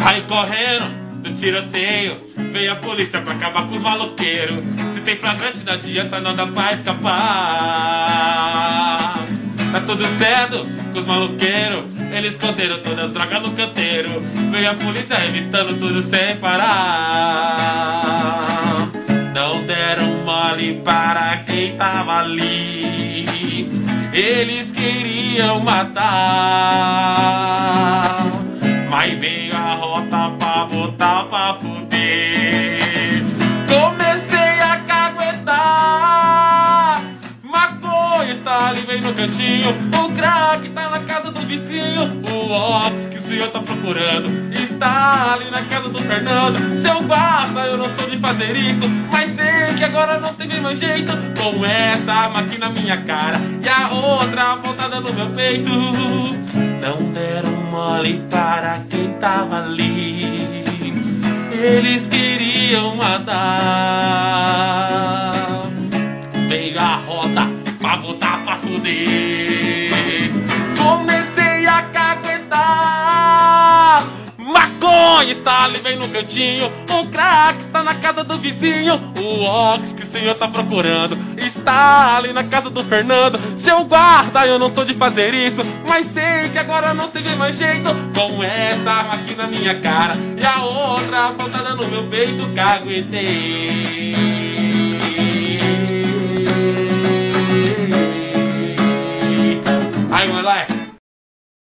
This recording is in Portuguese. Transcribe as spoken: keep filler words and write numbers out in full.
Sai correndo do tiroteio, vem a polícia pra acabar com os maloqueiros. Se tem flagrante não adianta, não dá pra escapar. Tá tudo certo com os maloqueiros, eles esconderam todas as drogas no canteiro. Veio a polícia revistando tudo sem parar. Não deram mole para quem tava ali, eles queriam matar. Mas veio a rota pra botar pra fuder. Comecei a caguetar. Maconha está ali, vem no cantinho. O crack tá na casa do vizinho. O Ox que o senhor tá procurando está ali na casa do Fernando. Seu guarda, eu não sou de fazer isso, mas sei que agora não teve mais jeito. Com essa máquina na minha cara e a outra apontada no meu peito. Não deram mole para quem tava ali, eles queriam matar. Veio a roda pra botar pra fuder. Comecei a caguetar. Maconha está ali, vem no cantinho. O crack está na casa do vizinho. O Ox que o senhor tá procurando está ali na casa do Fernando. Seu guarda, eu não sou de fazer isso, mas sei que agora não teve mais jeito. Com essa máquina na minha cara e a outra apontada no meu peito, caguetei. Aí, moleque.